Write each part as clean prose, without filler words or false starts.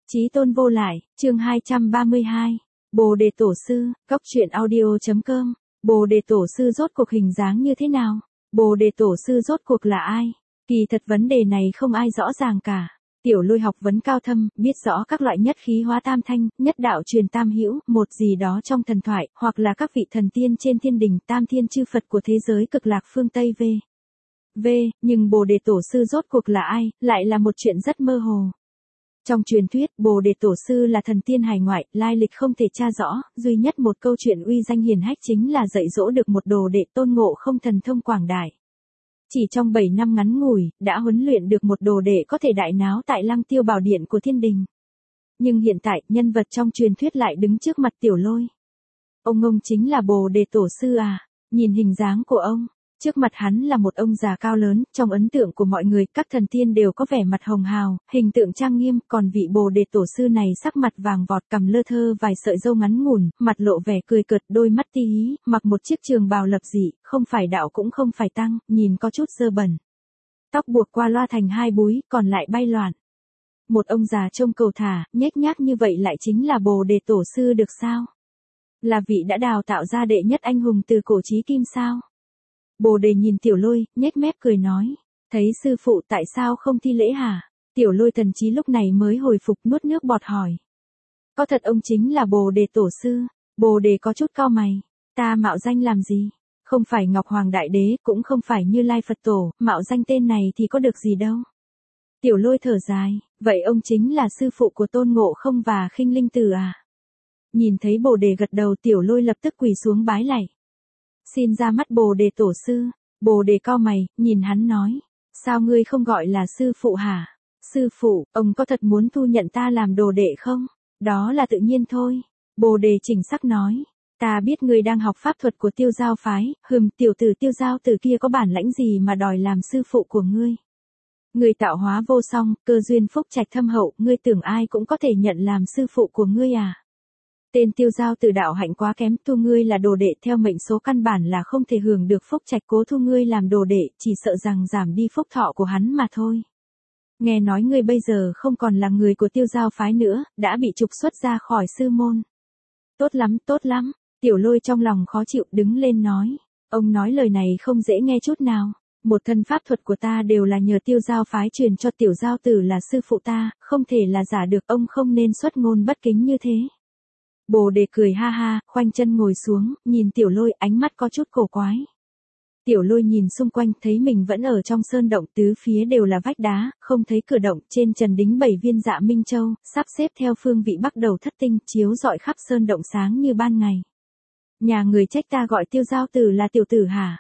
Chí tôn vô lại, chương 232. Bồ đề tổ sư, góc truyện audio.com. Bồ đề tổ sư rốt cuộc hình dáng như thế nào? Bồ đề tổ sư rốt cuộc là ai? Kỳ thật vấn đề này không ai rõ ràng cả. Tiểu Lôi học vấn cao thâm, biết rõ các loại nhất khí hóa tam thanh, nhất đạo truyền tam hữu, một gì đó trong thần thoại, hoặc là các vị thần tiên trên thiên đình, tam thiên chư Phật của thế giới cực lạc phương Tây nhưng Bồ đề tổ sư rốt cuộc là ai, lại là một chuyện rất mơ hồ. Trong truyền thuyết, Bồ đề tổ sư là thần tiên hải ngoại, lai lịch không thể tra rõ, duy nhất một câu chuyện uy danh hiển hách chính là dạy dỗ được một đồ đệ tôn ngộ không thần thông quảng đại. Chỉ trong 7 năm ngắn ngủi, đã huấn luyện được một đồ đệ có thể đại náo tại Lăng Tiêu Bảo Điện của thiên đình. Nhưng hiện tại, nhân vật trong truyền thuyết lại đứng trước mặt Tiểu Lôi. Ông chính là Bồ đề tổ sư à? Nhìn hình dáng của ông. Trước mặt hắn là một ông già cao lớn, trong ấn tượng của mọi người, các thần tiên đều có vẻ mặt hồng hào, hình tượng trang nghiêm, còn vị Bồ đề tổ sư này sắc mặt vàng vọt, cằm lơ thơ vài sợi râu ngắn ngủn, mặt lộ vẻ cười cợt, đôi mắt ti hí, mặc một chiếc trường bào lập dị, không phải đạo cũng không phải tăng, nhìn có chút dơ bẩn. Tóc buộc qua loa thành hai búi, còn lại bay loạn. Một ông già trông cầu thả, nhếch nhác như vậy lại chính là Bồ đề tổ sư được sao? Là vị đã đào tạo ra đệ nhất anh hùng từ cổ chí kim sao? Bồ đề nhìn Tiểu Lôi, nhếch mép cười nói. Thấy sư phụ tại sao không thi lễ hả? Tiểu Lôi thần trí lúc này mới hồi phục, nuốt nước bọt hỏi. Có thật ông chính là Bồ đề tổ sư? Bồ đề có chút cau mày. Ta mạo danh làm gì? Không phải Ngọc Hoàng Đại Đế, cũng không phải Như Lai Phật Tổ, mạo danh tên này thì có được gì đâu. Tiểu Lôi thở dài, vậy ông chính là sư phụ của Tôn Ngộ Không và Khinh Linh Tử à? Nhìn thấy Bồ đề gật đầu, Tiểu Lôi lập tức quỳ xuống bái lạy. Xin ra mắt Bồ đề tổ sư. Bồ đề cau mày, nhìn hắn nói. Sao ngươi không gọi là sư phụ hả? Sư phụ, ông có thật muốn thu nhận ta làm đồ đệ không? Đó là tự nhiên thôi. Bồ đề chỉnh sắc nói. Ta biết ngươi đang học pháp thuật của Tiêu Giao phái, tiểu tử Tiêu Giao tử kia có bản lãnh gì mà đòi làm sư phụ của ngươi? Ngươi tạo hóa vô song, cơ duyên phúc trạch thâm hậu, ngươi tưởng ai cũng có thể nhận làm sư phụ của ngươi à? Tên Tiêu Giao tử đạo hạnh quá kém, thu ngươi là đồ đệ theo mệnh số căn bản là không thể hưởng được phúc trạch, cố thu ngươi làm đồ đệ, chỉ sợ rằng giảm đi phúc thọ của hắn mà thôi. Nghe nói ngươi bây giờ không còn là người của Tiêu Giao phái nữa, đã bị trục xuất ra khỏi sư môn. Tốt lắm, Tiểu Lôi trong lòng khó chịu đứng lên nói. Ông nói lời này không dễ nghe chút nào. Một thân pháp thuật của ta đều là nhờ Tiêu Giao phái truyền cho Tiểu Giao tử là sư phụ ta, không thể là giả được, ông không nên xuất ngôn bất kính như thế. Bồ đề cười ha ha, khoanh chân ngồi xuống, nhìn Tiểu Lôi, ánh mắt có chút cổ quái. Tiểu Lôi nhìn xung quanh, thấy mình vẫn ở trong sơn động, tứ phía đều là vách đá, không thấy cửa động, trên trần đính 7 viên Dạ Minh Châu, sắp xếp theo phương vị bắc đầu thất tinh, chiếu rọi khắp sơn động sáng như ban ngày. Nhà người trách ta gọi Tiêu Giao tử là tiểu tử hả?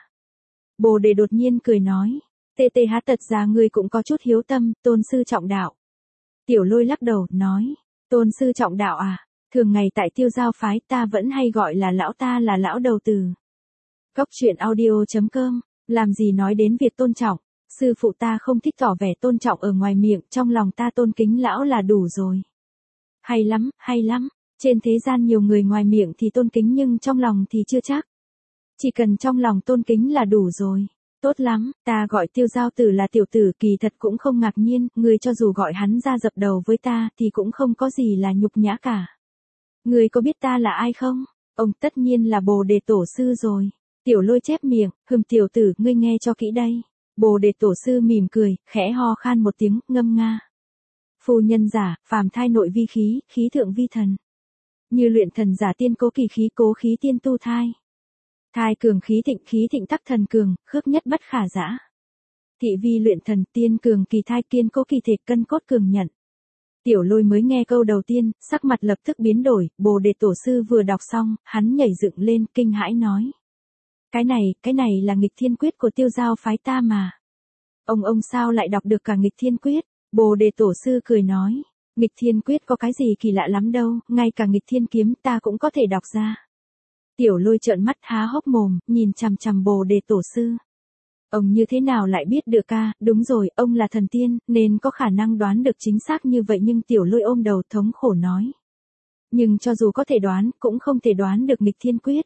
Bồ đề đột nhiên cười nói. Tật ra ngươi cũng có chút hiếu tâm, tôn sư trọng đạo. Tiểu Lôi lắc đầu, nói. Tôn sư trọng đạo à? Thường ngày tại Tiêu Giao phái ta vẫn hay gọi là lão, ta là lão đầu tử. Góc truyện audio.com, làm gì nói đến việc tôn trọng, sư phụ ta không thích tỏ vẻ tôn trọng ở ngoài miệng, trong lòng ta tôn kính lão là đủ rồi. Hay lắm, trên thế gian nhiều người ngoài miệng thì tôn kính nhưng trong lòng thì chưa chắc. Chỉ cần trong lòng tôn kính là đủ rồi. Tốt lắm, ta gọi Tiêu Giao tử là tiểu tử, kỳ thật cũng không ngạc nhiên, người cho dù gọi hắn ra dập đầu với ta thì cũng không có gì là nhục nhã cả. Ngươi có biết ta là ai không? Ông tất nhiên là Bồ đề tổ sư rồi. Tiểu Lôi chép miệng, tiểu tử, ngươi nghe cho kỹ đây. Bồ đề tổ sư mỉm cười, khẽ ho khan một tiếng, ngâm nga. Phu nhân giả, phàm thai nội vi khí, khí thượng vi thần. Như luyện thần giả tiên cố khí tiên tu thai. Thai cường khí thịnh tắc thần cường, khước nhất bất khả dã. Thị vi luyện thần, tiên cường kỳ thai, kiên cố kỳ thể, cân cốt cường nhận. Tiểu Lôi mới nghe câu đầu tiên, sắc mặt lập tức biến đổi, Bồ đề tổ sư vừa đọc xong, hắn nhảy dựng lên, kinh hãi nói. Cái này là nghịch thiên quyết của Tiêu Giao phái ta mà. Ông sao lại đọc được cả nghịch thiên quyết? Bồ đề tổ sư cười nói. Nghịch thiên quyết có cái gì kỳ lạ lắm đâu, ngay cả nghịch thiên kiếm ta cũng có thể đọc ra. Tiểu Lôi trợn mắt há hốc mồm, nhìn chằm chằm Bồ đề tổ sư. Ông như thế nào lại biết được ca, đúng rồi, ông là thần tiên, nên có khả năng đoán được chính xác như vậy, nhưng Tiểu Lôi ôm đầu thống khổ nói. Nhưng cho dù có thể đoán, cũng không thể đoán được nghịch thiên quyết.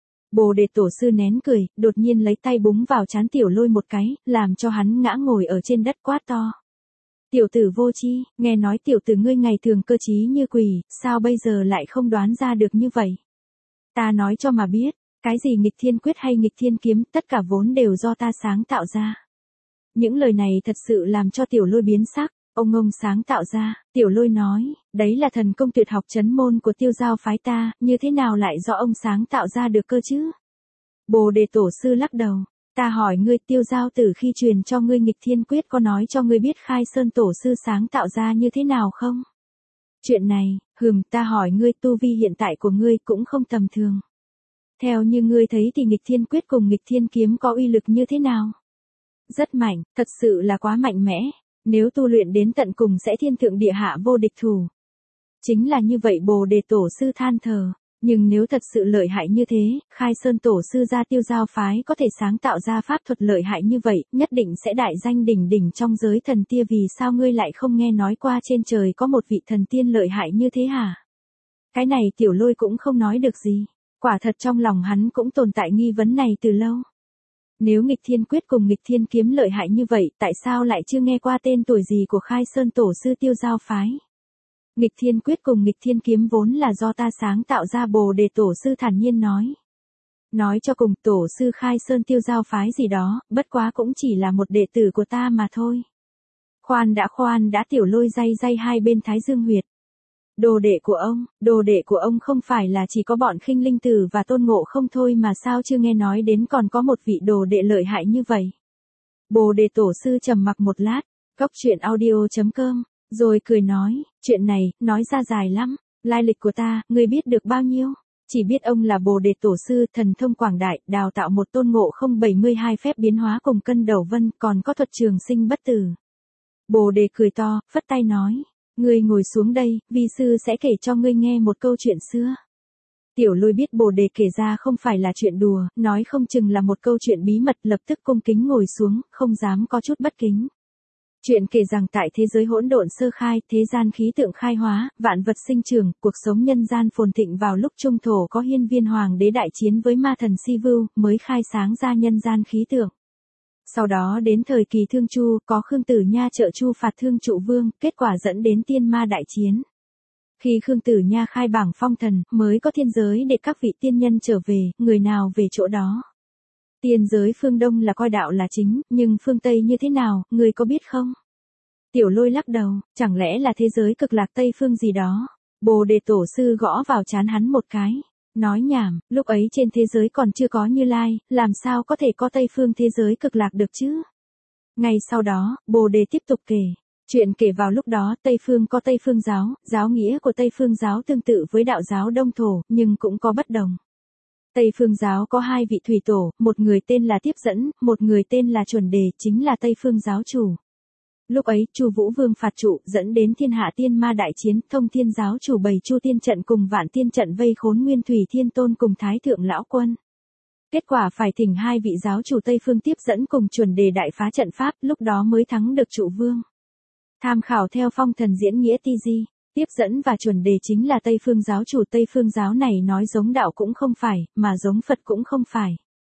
Bồ đề tổ sư nén cười, đột nhiên lấy tay búng vào trán Tiểu Lôi một cái, làm cho hắn ngã ngồi ở trên đất, quát to. Tiểu tử vô tri, nghe nói tiểu tử ngươi ngày thường cơ trí như quỷ, sao bây giờ lại không đoán ra được như vậy? Ta nói cho mà biết, cái gì nghịch thiên quyết hay nghịch thiên kiếm, tất cả vốn đều do ta sáng tạo ra. Những lời này thật sự làm cho tiểu lôi biến sắc, ông sáng tạo ra, tiểu lôi nói, đấy là thần công tuyệt học chấn môn của Tiêu Giao phái ta, như thế nào lại do ông sáng tạo ra được cơ chứ? Bồ đề tổ sư lắc đầu, ta hỏi ngươi Tiêu Giao từ khi truyền cho ngươi nghịch thiên quyết có nói cho ngươi biết Khai Sơn tổ sư sáng tạo ra như thế nào không? Chuyện này, ta hỏi ngươi tu vi hiện tại của ngươi cũng không tầm thường. Theo như ngươi thấy thì nghịch thiên quyết cùng nghịch thiên kiếm có uy lực như thế nào? Rất mạnh, thật sự là quá mạnh mẽ, nếu tu luyện đến tận cùng sẽ thiên thượng địa hạ vô địch thủ. Chính là như vậy Bồ đề tổ sư than thở, nhưng nếu thật sự lợi hại như thế, Khai Sơn tổ sư gia Tiêu Giao phái có thể sáng tạo ra pháp thuật lợi hại như vậy, nhất định sẽ đại danh đỉnh đỉnh trong giới thần tia, vì sao ngươi lại không nghe nói qua trên trời có một vị thần tiên lợi hại như thế hả? Cái này tiểu lôi cũng không nói được gì, quả thật trong lòng hắn cũng tồn tại nghi vấn này từ lâu. Nếu nghịch thiên quyết cùng nghịch thiên kiếm lợi hại như vậy, tại sao lại chưa nghe qua tên tuổi gì của Khai Sơn tổ sư Tiêu Giao phái? Nghịch thiên quyết cùng nghịch thiên kiếm vốn là do ta sáng tạo ra, Bồ đề tổ sư thản nhiên nói. Nói cho cùng tổ sư Khai Sơn Tiêu Giao phái gì đó, bất quá cũng chỉ là một đệ tử của ta mà thôi. Khoan đã, tiểu lôi day hai bên thái dương huyệt. Đồ đệ của ông không phải là chỉ có bọn Khinh Linh Tử và Tôn Ngộ Không thôi mà sao chưa nghe nói đến còn có một vị đồ đệ lợi hại như vậy? Bồ đề tổ sư trầm mặc một lát, cóc truyện audio.com, rồi cười nói, chuyện này, nói ra dài lắm, lai lịch của ta, ngươi biết được bao nhiêu? Chỉ biết ông là Bồ đề tổ sư, thần thông quảng đại, đào tạo một Tôn Ngộ Không 72 phép biến hóa cùng cân đầu vân, còn có thuật trường sinh bất tử. Bồ đề cười to, phất tay nói. Ngươi ngồi xuống đây, vi sư sẽ kể cho ngươi nghe một câu chuyện xưa. Tiểu lôi biết Bồ đề kể ra không phải là chuyện đùa, nói không chừng là một câu chuyện bí mật, lập tức cung kính ngồi xuống, không dám có chút bất kính. Chuyện kể rằng tại thế giới hỗn độn sơ khai, thế gian khí tượng khai hóa, vạn vật sinh trưởng, cuộc sống nhân gian phồn thịnh vào lúc trung thổ có Hiên Viên Hoàng đế đại chiến với ma thần Si Vưu, mới khai sáng ra nhân gian khí tượng. Sau đó đến thời kỳ Thương Chu, có Khương Tử Nha trợ Chu phạt Thương Trụ Vương, kết quả dẫn đến tiên ma đại chiến. Khi Khương Tử Nha khai bảng phong thần, mới có thiên giới để các vị tiên nhân trở về, người nào về chỗ đó. Tiên giới phương Đông là coi đạo là chính, nhưng phương Tây như thế nào, người có biết không? Tiểu lôi lắc đầu, chẳng lẽ là thế giới cực lạc Tây phương gì đó? Bồ đề tổ sư gõ vào trán hắn một cái. Nói nhảm, lúc ấy trên thế giới còn chưa có Như Lai, làm sao có thể có Tây phương thế giới cực lạc được chứ? Ngay sau đó, Bồ đề tiếp tục kể. Chuyện kể vào lúc đó Tây phương có Tây phương giáo, giáo nghĩa của Tây phương giáo tương tự với đạo giáo Đông Thổ, nhưng cũng có bất đồng. Tây phương giáo có hai vị thủy tổ, một người tên là Tiếp Dẫn, một người tên là Chuẩn Đề, chính là Tây phương giáo chủ. Lúc ấy, Chu Vũ Vương phạt trụ, dẫn đến thiên hạ tiên ma đại chiến, Thông Thiên giáo chủ bày Chu Tiên trận cùng Vạn Tiên trận vây khốn Nguyên Thủy Thiên Tôn cùng Thái thượng lão quân. Kết quả phải thỉnh hai vị giáo chủ Tây phương Tiếp Dẫn cùng Chuẩn Đề đại phá trận pháp, lúc đó mới thắng được Trụ Vương. Tham khảo theo Phong Thần diễn nghĩa TG, Tiếp Dẫn và Chuẩn Đề chính là Tây phương giáo chủ. Tây phương giáo này nói giống đạo cũng không phải, mà giống Phật cũng không phải.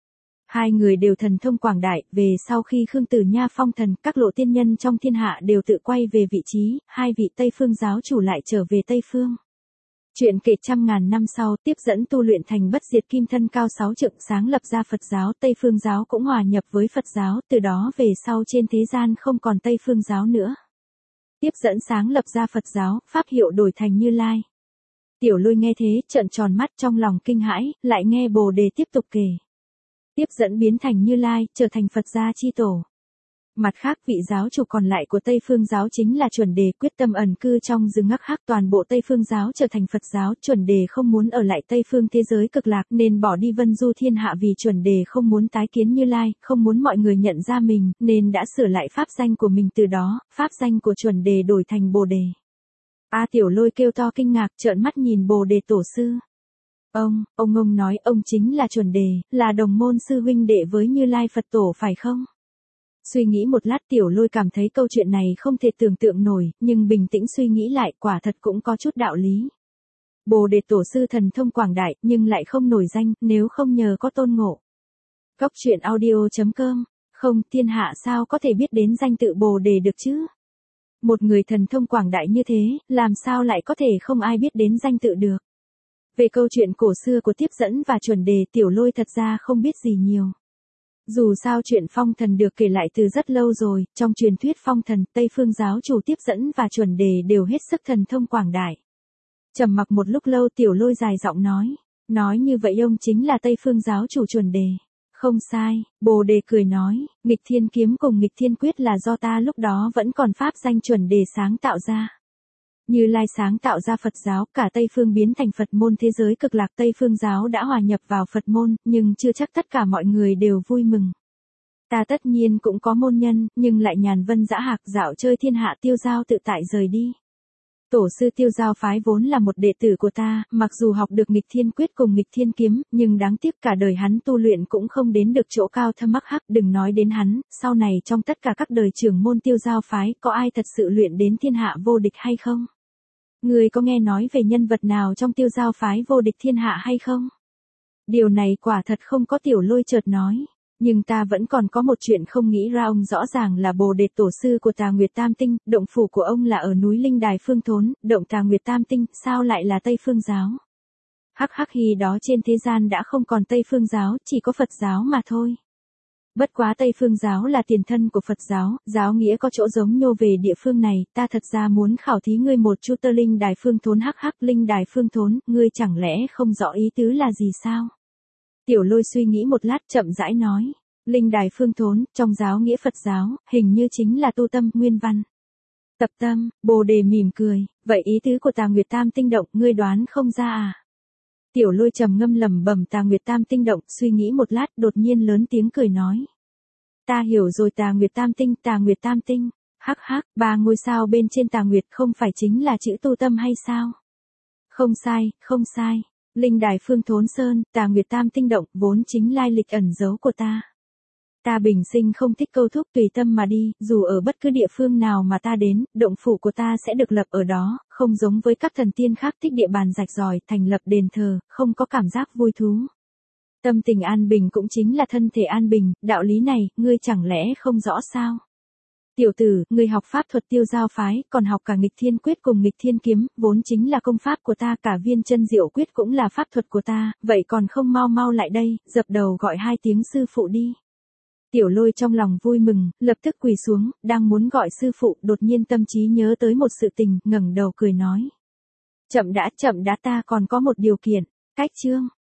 Hai người đều thần thông quảng đại, về sau khi Khương Tử Nha phong thần, các lộ tiên nhân trong thiên hạ đều tự quay về vị trí, hai vị Tây phương giáo chủ lại trở về Tây phương. Chuyện kể trăm ngàn năm sau, Tiếp Dẫn tu luyện thành bất diệt kim thân cao 6 trượng, sáng lập ra Phật giáo, Tây phương giáo cũng hòa nhập với Phật giáo, từ đó về sau trên thế gian không còn Tây phương giáo nữa. Tiếp Dẫn sáng lập ra Phật giáo, pháp hiệu đổi thành Như Lai. Tiểu lôi nghe thế, trợn tròn mắt trong lòng kinh hãi, lại nghe Bồ đề tiếp tục kể. Tiếp Dẫn biến thành Như Lai, trở thành Phật gia chi tổ. Mặt khác, vị giáo chủ còn lại của Tây phương giáo chính là Chuẩn Đề, quyết tâm ẩn cư trong rừng ngắc hắc, toàn bộ Tây phương giáo trở thành Phật giáo. Chuẩn Đề không muốn ở lại Tây phương thế giới cực lạc nên bỏ đi vân du thiên hạ, vì Chuẩn Đề không muốn tái kiến Như Lai, không muốn mọi người nhận ra mình, nên đã sửa lại pháp danh của mình, từ đó, pháp danh của Chuẩn Đề đổi thành Bồ đề. Tiểu lôi kêu to kinh ngạc, trợn mắt nhìn Bồ đề tổ sư. Ông nói ông chính là Chuẩn Đề, là đồng môn sư huynh đệ với Như Lai Phật tổ phải không? Suy nghĩ một lát, tiểu lôi cảm thấy câu chuyện này không thể tưởng tượng nổi, nhưng bình tĩnh suy nghĩ lại, quả thật cũng có chút đạo lý. Bồ đề tổ sư thần thông quảng đại, nhưng lại không nổi danh, nếu không nhờ có Tôn Ngộ. Cóc truyện audio.com, không, thiên hạ sao có thể biết đến danh tự Bồ đề được chứ? Một người thần thông quảng đại như thế, làm sao lại có thể không ai biết đến danh tự được. Về câu chuyện cổ xưa của tiếp dẫn và chuẩn đề, Tiểu Lôi thật ra không biết gì nhiều. Dù sao chuyện phong thần được kể lại từ rất lâu rồi, trong truyền thuyết phong thần, Tây Phương giáo chủ tiếp dẫn và chuẩn đề đều hết sức thần thông quảng đại. Trầm mặc một lúc lâu, Tiểu Lôi dài giọng nói như vậy ông chính là Tây Phương giáo chủ chuẩn đề. Không sai, Bồ Đề cười nói, nghịch thiên kiếm cùng nghịch thiên quyết là do ta lúc đó vẫn còn pháp danh chuẩn đề sáng tạo ra. Như Lai sáng tạo ra Phật giáo, cả Tây Phương biến thành Phật môn, thế giới cực lạc Tây Phương giáo đã hòa nhập vào Phật môn, nhưng chưa chắc tất cả mọi người đều vui mừng. Ta tất nhiên cũng có môn nhân, nhưng lại nhàn vân dã hạc dạo chơi thiên hạ, tiêu giao tự tại rời đi. Tổ sư tiêu giao phái vốn là một đệ tử của ta, mặc dù học được nghịch thiên quyết cùng nghịch thiên kiếm, nhưng đáng tiếc cả đời hắn tu luyện cũng không đến được chỗ cao thâm mắc hắc, đừng nói đến hắn, sau này trong tất cả các đời trưởng môn tiêu giao phái, có ai thật sự luyện đến thiên hạ vô địch hay không? Người có nghe nói về nhân vật nào trong tiêu giao phái vô địch thiên hạ hay không? Điều này quả thật không có. Tiểu Lôi chợt nói. Nhưng ta vẫn còn có một chuyện không nghĩ ra. Ông rõ ràng là Bồ Đề tổ sư của Tà Nguyệt Tam Tinh, động phủ của ông là ở núi Linh Đài Phương Thốn, động Tà Nguyệt Tam Tinh, sao lại là Tây Phương giáo? Hắc hắc, khi đó trên thế gian đã không còn Tây Phương giáo, chỉ có Phật giáo mà thôi. Bất quá Tây Phương giáo là tiền thân của Phật giáo, giáo nghĩa có chỗ giống nhô về địa phương này, ta thật ra muốn khảo thí ngươi một chút. Tơ Linh Đài Phương Thốn. Hắc hắc, Linh Đài Phương Thốn, ngươi chẳng lẽ không rõ ý tứ là gì sao? Tiểu Lôi suy nghĩ một lát, chậm rãi nói. Linh Đài Phương Thốn, trong giáo nghĩa Phật giáo, hình như chính là tu tâm, nguyên văn. Tập tâm. Bồ Đề mỉm cười, vậy ý tứ của Tà Nguyệt Tam Tinh động, ngươi đoán không ra à? Tiểu Lôi trầm ngâm lẩm bẩm Tà Nguyệt Tam Tinh động, suy nghĩ một lát, đột nhiên lớn tiếng cười nói. Ta hiểu rồi, Tà Nguyệt Tam Tinh, Tà Nguyệt Tam Tinh. Hắc hắc, 3 ngôi sao bên trên Tà Nguyệt không phải chính là chữ tu tâm hay sao? Không sai, không sai. Linh Đài Phương Thốn Sơn, Tà Nguyệt Tam Tinh động, vốn chính lai lịch ẩn giấu của ta. Ta bình sinh không thích câu thúc, tùy tâm mà đi, dù ở bất cứ địa phương nào mà ta đến, động phủ của ta sẽ được lập ở đó, không giống với các thần tiên khác thích địa bàn rạch ròi, thành lập đền thờ, không có cảm giác vui thú. Tâm tình an bình cũng chính là thân thể an bình, đạo lý này, ngươi chẳng lẽ không rõ sao? Tiểu tử, ngươi học pháp thuật tiêu giao phái, còn học cả nghịch thiên quyết cùng nghịch thiên kiếm, vốn chính là công pháp của ta, cả viên chân diệu quyết cũng là pháp thuật của ta, vậy còn không mau mau lại đây, dập đầu gọi 2 tiếng sư phụ đi. Tiểu Lôi trong lòng vui mừng, lập tức quỳ xuống, đang muốn gọi sư phụ, đột nhiên tâm trí nhớ tới một sự tình, ngẩng đầu cười nói. Chậm đã, ta còn có một điều kiện. Cách chương.